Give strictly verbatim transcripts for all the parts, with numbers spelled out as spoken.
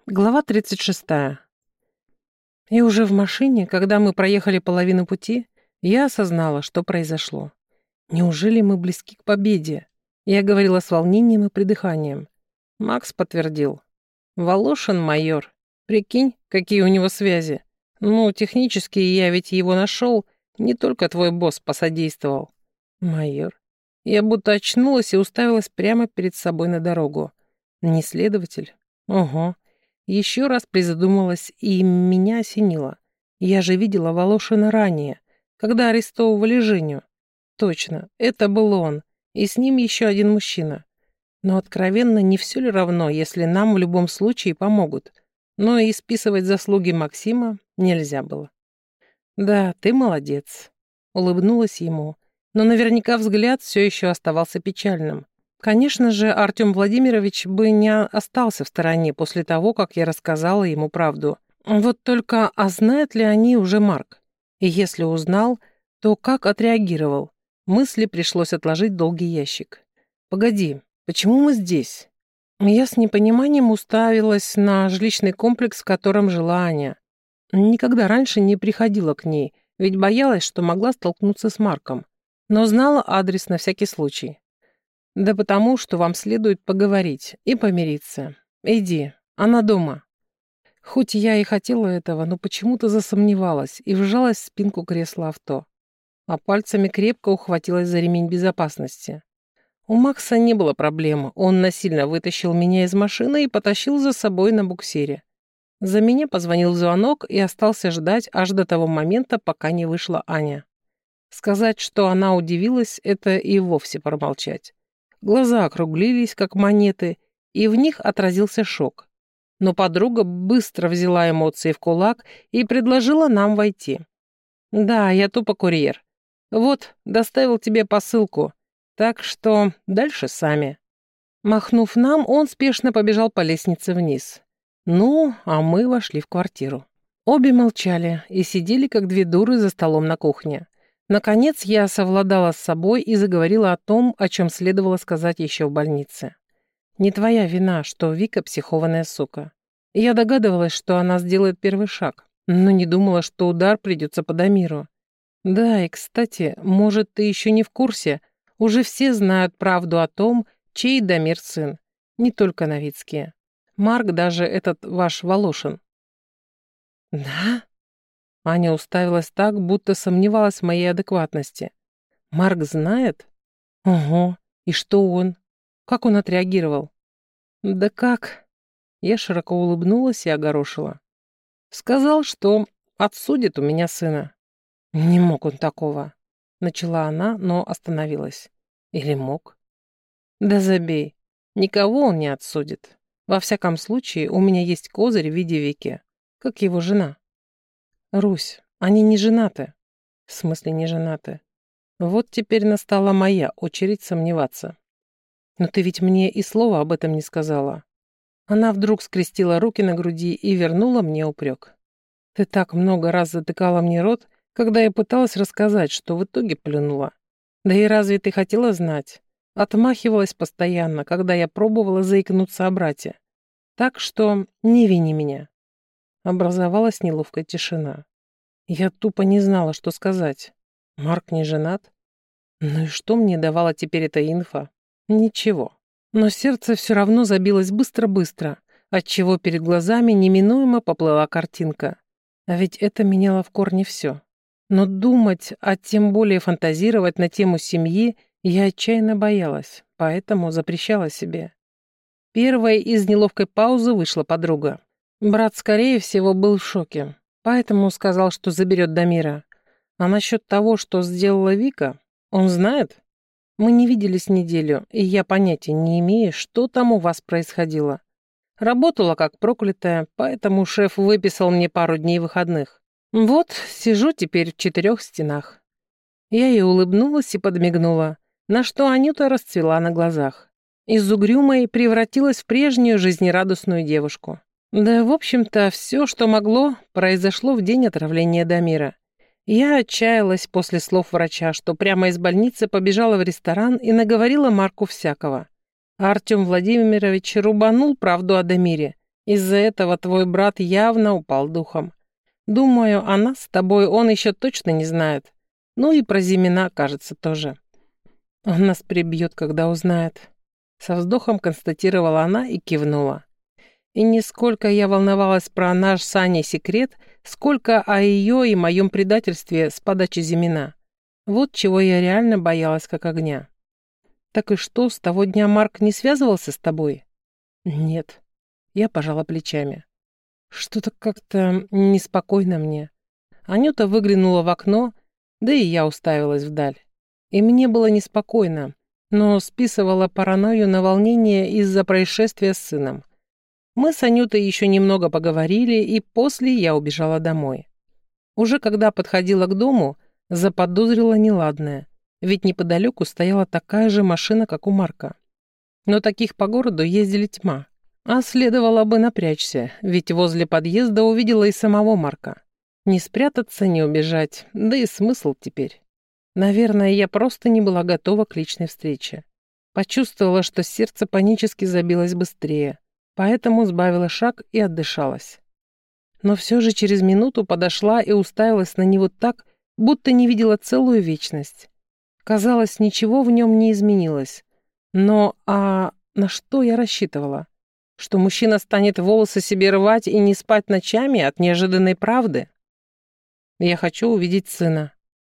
Глава тридцать шестая. И уже в машине, когда мы проехали половину пути, я осознала, что произошло. Неужели мы близки к победе? Я говорила с волнением и придыханием. Макс подтвердил. Волошин майор. Прикинь, какие у него связи. Ну, технически я ведь его нашел, не только твой босс посодействовал. Майор. Я будто очнулась и уставилась прямо перед собой на дорогу. Не следователь? Ого. Еще раз призадумалась, и меня осенило. Я же видела Волошина ранее, когда арестовывали Женю. Точно, это был он, и с ним еще один мужчина. Но откровенно, не все ли равно, если нам в любом случае помогут? Но и списывать заслуги Максима нельзя было. «Да, ты молодец», — улыбнулась ему, но наверняка взгляд все еще оставался печальным. Конечно же, Артем Владимирович бы не остался в стороне после того, как я рассказала ему правду. Вот только, а знает ли они уже Марк? И если узнал, то как отреагировал? Мысли пришлось отложить в долгий ящик. «Погоди, почему мы здесь?» Я с непониманием уставилась на жилищный комплекс, в котором жила Аня. Никогда раньше не приходила к ней, ведь боялась, что могла столкнуться с Марком. Но знала адрес на всякий случай. «Да потому, что вам следует поговорить и помириться. Иди, она дома». Хоть я и хотела этого, но почему-то засомневалась и вжалась в спинку кресла авто. А пальцами крепко ухватилась за ремень безопасности. У Макса не было проблем. Он насильно вытащил меня из машины и потащил за собой на буксире. За меня позвонил звонок и остался ждать аж до того момента, пока не вышла Аня. Сказать, что она удивилась, это и вовсе промолчать. Глаза округлились, как монеты, и в них отразился шок. Но подруга быстро взяла эмоции в кулак и предложила нам войти. «Да, я тупо курьер. Вот, доставил тебе посылку, так что дальше сами». Махнув нам, он спешно побежал по лестнице вниз. Ну, а мы вошли в квартиру. Обе молчали и сидели, как две дуры, за столом на кухне. Наконец я совладала с собой и заговорила о том, о чем следовало сказать еще в больнице. Не твоя вина, что Вика психованная сука. Я догадывалась, что она сделает первый шаг, но не думала, что удар придется по Дамиру. Да, и, кстати, может, ты еще не в курсе, уже все знают правду о том, чей Дамир сын, не только Новицкие. Марк даже этот ваш Волошин. Да? Аня уставилась так, будто сомневалась в моей адекватности. Марк знает? Ого, и что он? Как он отреагировал? Да как? Я широко улыбнулась и огорошила. Сказал, что отсудит у меня сына. Не мог он такого. Начала она, но остановилась. Или мог? Да забей. Никого он не отсудит. Во всяком случае, у меня есть козырь в виде Вики, как его жена. Русь, они не женаты. В смысле не женаты? Вот теперь настала моя очередь сомневаться. Но ты ведь мне и слова об этом не сказала. Она вдруг скрестила руки на груди и вернула мне упрек. Ты так много раз затыкала мне рот, когда я пыталась рассказать, что в итоге плюнула. Да и разве ты хотела знать? Отмахивалась постоянно, когда я пробовала заикнуться о брате. Так что не вини меня. Образовалась неловкая тишина. Я тупо не знала, что сказать. Марк не женат? Ну и что мне давала теперь эта инфа? Ничего. Но сердце все равно забилось быстро-быстро, отчего перед глазами неминуемо поплыла картинка. А ведь это меняло в корне все. Но думать, а тем более фантазировать на тему семьи я отчаянно боялась, поэтому запрещала себе. Первой из неловкой паузы вышла подруга. Брат, скорее всего, был в шоке, поэтому сказал, что заберет Дамира. А насчет того, что сделала Вика, он знает? Мы не виделись неделю, и я понятия не имею, что там у вас происходило. Работала как проклятая, поэтому шеф выписал мне пару дней выходных. Вот, сижу теперь в четырех стенах. Я ей улыбнулась и подмигнула, на что Анюта расцвела на глазах. Из угрюмой превратилась в прежнюю жизнерадостную девушку. Да, в общем-то, все, что могло, произошло в день отравления Дамира. Я отчаялась после слов врача, что прямо из больницы побежала в ресторан и наговорила Марку всякого. А Артем Владимирович рубанул правду о Дамире, Из-за этого твой брат явно упал духом. Думаю, о нас с тобой он еще точно не знает. Ну и про Зимина, кажется, тоже. Он нас прибьет, когда узнает. Со вздохом констатировала она и кивнула. И не сколько я волновалась про наш с Аней секрет, сколько о ее и моем предательстве с подачи Зимина. Вот чего я реально боялась как огня. Так и что, с того дня Марк не связывался с тобой? Нет. Я пожала плечами. Что-то как-то неспокойно мне. Анюта выглянула в окно, да и я уставилась вдаль. И мне было неспокойно, но списывала паранойю на волнение из-за происшествия с сыном. Мы с Анютой еще немного поговорили, и после я убежала домой. Уже когда подходила к дому, заподозрила неладное, ведь неподалеку стояла такая же машина, как у Марка. Но таких по городу ездили тьма. А следовало бы напрячься, ведь возле подъезда увидела и самого Марка. Не спрятаться, не убежать, да и смысл теперь. Наверное, я просто не была готова к личной встрече. Почувствовала, что сердце панически забилось быстрее, поэтому сбавила шаг и отдышалась. Но все же через минуту подошла и уставилась на него так, будто не видела целую вечность. Казалось, ничего в нем не изменилось. Но а на что я рассчитывала? Что мужчина станет волосы себе рвать и не спать ночами от неожиданной правды? Я хочу увидеть сына.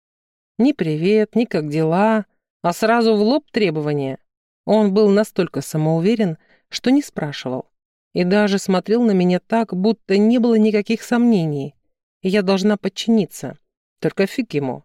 Ни привет, ни как дела, а сразу в лоб требования. Он был настолько самоуверен, что не спрашивал. И даже смотрел на меня так, будто не было никаких сомнений. И я должна подчиниться. Только фиг ему.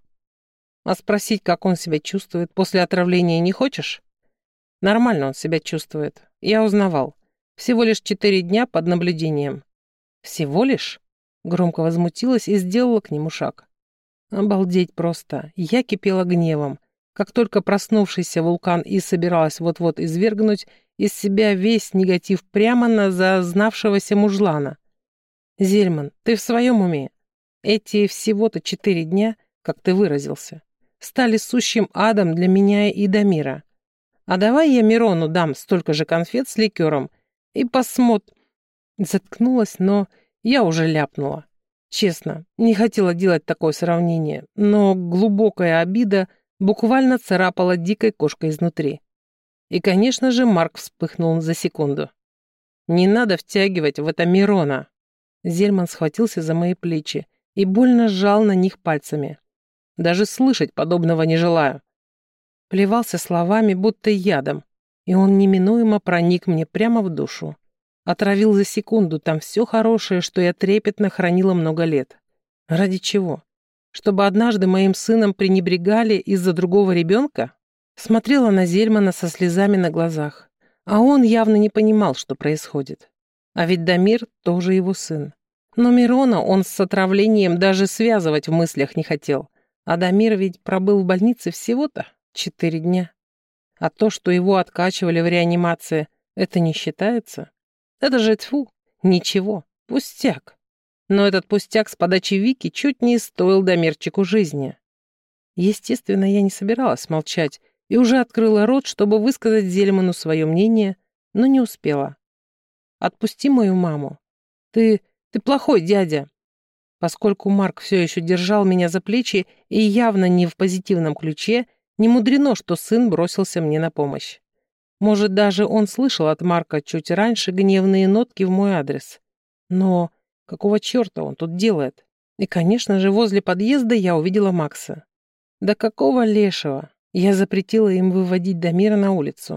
А спросить, как он себя чувствует после отравления, не хочешь? Нормально он себя чувствует. Я узнавал. Всего лишь четыре дня под наблюдением. Всего лишь? Громко возмутилась и сделала к нему шаг. Обалдеть просто. Я кипела гневом. Как только проснувшийся вулкан и собиралась вот-вот извергнуть из себя весь негатив прямо на зазнавшегося мужлана. Зельман, ты в своем уме? Эти всего-то четыре дня, как ты выразился, стали сущим адом для меня и Дамира. А давай я Мирону дам столько же конфет с ликером и посмотр... Заткнулась, но я уже ляпнула. Честно, не хотела делать такое сравнение, но глубокая обида буквально царапала дикой кошкой изнутри. И, конечно же, Марк вспыхнул за секунду. «Не надо втягивать в это Мирона!» Зельман схватился за мои плечи и больно сжал на них пальцами. «Даже слышать подобного не желаю!» Плевался словами, будто ядом, и он неминуемо проник мне прямо в душу. Отравил за секунду там все хорошее, что я трепетно хранила много лет. Ради чего? Чтобы однажды моим сыном пренебрегали из-за другого ребенка? Смотрела на Зельмана со слезами на глазах, а он явно не понимал, что происходит. А ведь Дамир тоже его сын. Но Мирона он с отравлением даже связывать в мыслях не хотел. А Дамир ведь пробыл в больнице всего-то четыре дня. А то, что его откачивали в реанимации, это не считается? Это же тьфу, ничего, пустяк. Но этот пустяк с подачи Вики чуть не стоил Дамирчику жизни. Естественно, я не собиралась молчать и уже открыла рот, чтобы высказать Зельману свое мнение, но не успела. «Отпусти мою маму. Ты... ты плохой дядя». Поскольку Марк все еще держал меня за плечи и явно не в позитивном ключе, не мудрено, что сын бросился мне на помощь. Может, даже он слышал от Марка чуть раньше гневные нотки в мой адрес. Но какого черта он тут делает? И, конечно же, возле подъезда я увидела Макса. Да какого лешего? Я запретила им выводить Дамира на улицу.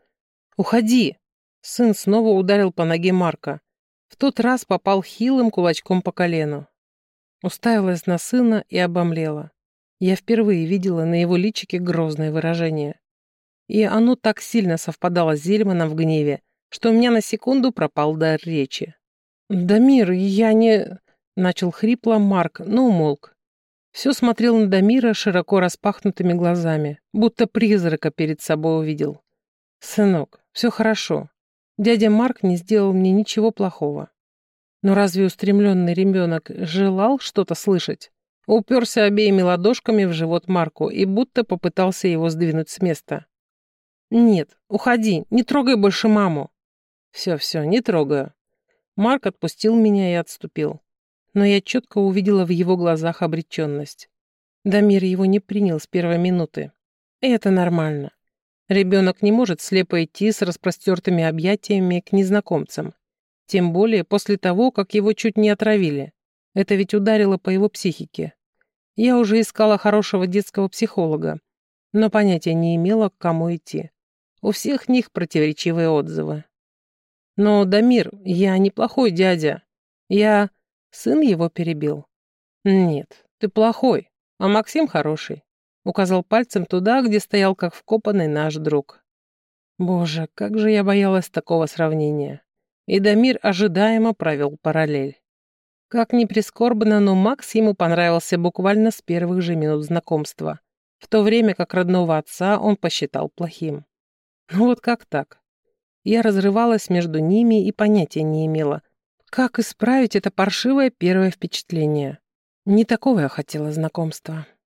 «Уходи!» Сын снова ударил по ноге Марка. В тот раз попал хилым кулачком по колену. Уставилась на сына и обомлела. Я впервые видела на его личике грозное выражение. И оно так сильно совпадало с Зельманом в гневе, что у меня на секунду пропал дар речи. «Дамир, я не...» — начал хрипло Марк, но умолк. Все смотрел на Дамира широко распахнутыми глазами, будто призрака перед собой увидел. «Сынок, все хорошо. Дядя Марк не сделал мне ничего плохого. Но разве устремленный ребенок желал что-то слышать?» Уперся обеими ладошками в живот Марку и будто попытался его сдвинуть с места. «Нет, уходи, не трогай больше маму». «Все-все, не трогаю». Марк отпустил меня и отступил. Но я четко увидела в его глазах обреченность. Дамир его не принял с первой минуты. И это нормально. Ребенок не может слепо идти с распростертыми объятиями к незнакомцам. Тем более после того, как его чуть не отравили. Это ведь ударило по его психике. Я уже искала хорошего детского психолога, но понятия не имела, к кому идти. У всех них противоречивые отзывы. Но, Дамир, я неплохой дядя. Я... Сын его перебил. Нет, ты плохой, а Максим хороший. Указал пальцем туда, где стоял как вкопанный наш друг. Боже, как же я боялась такого сравнения. И Дамир ожидаемо провел параллель. Как ни прискорбно, но Макс ему понравился буквально с первых же минут знакомства, в то время как родного отца он посчитал плохим. Ну вот как так? Я разрывалась между ними и понятия не имела, как исправить это паршивое первое впечатление. Не такого я хотела знакомства.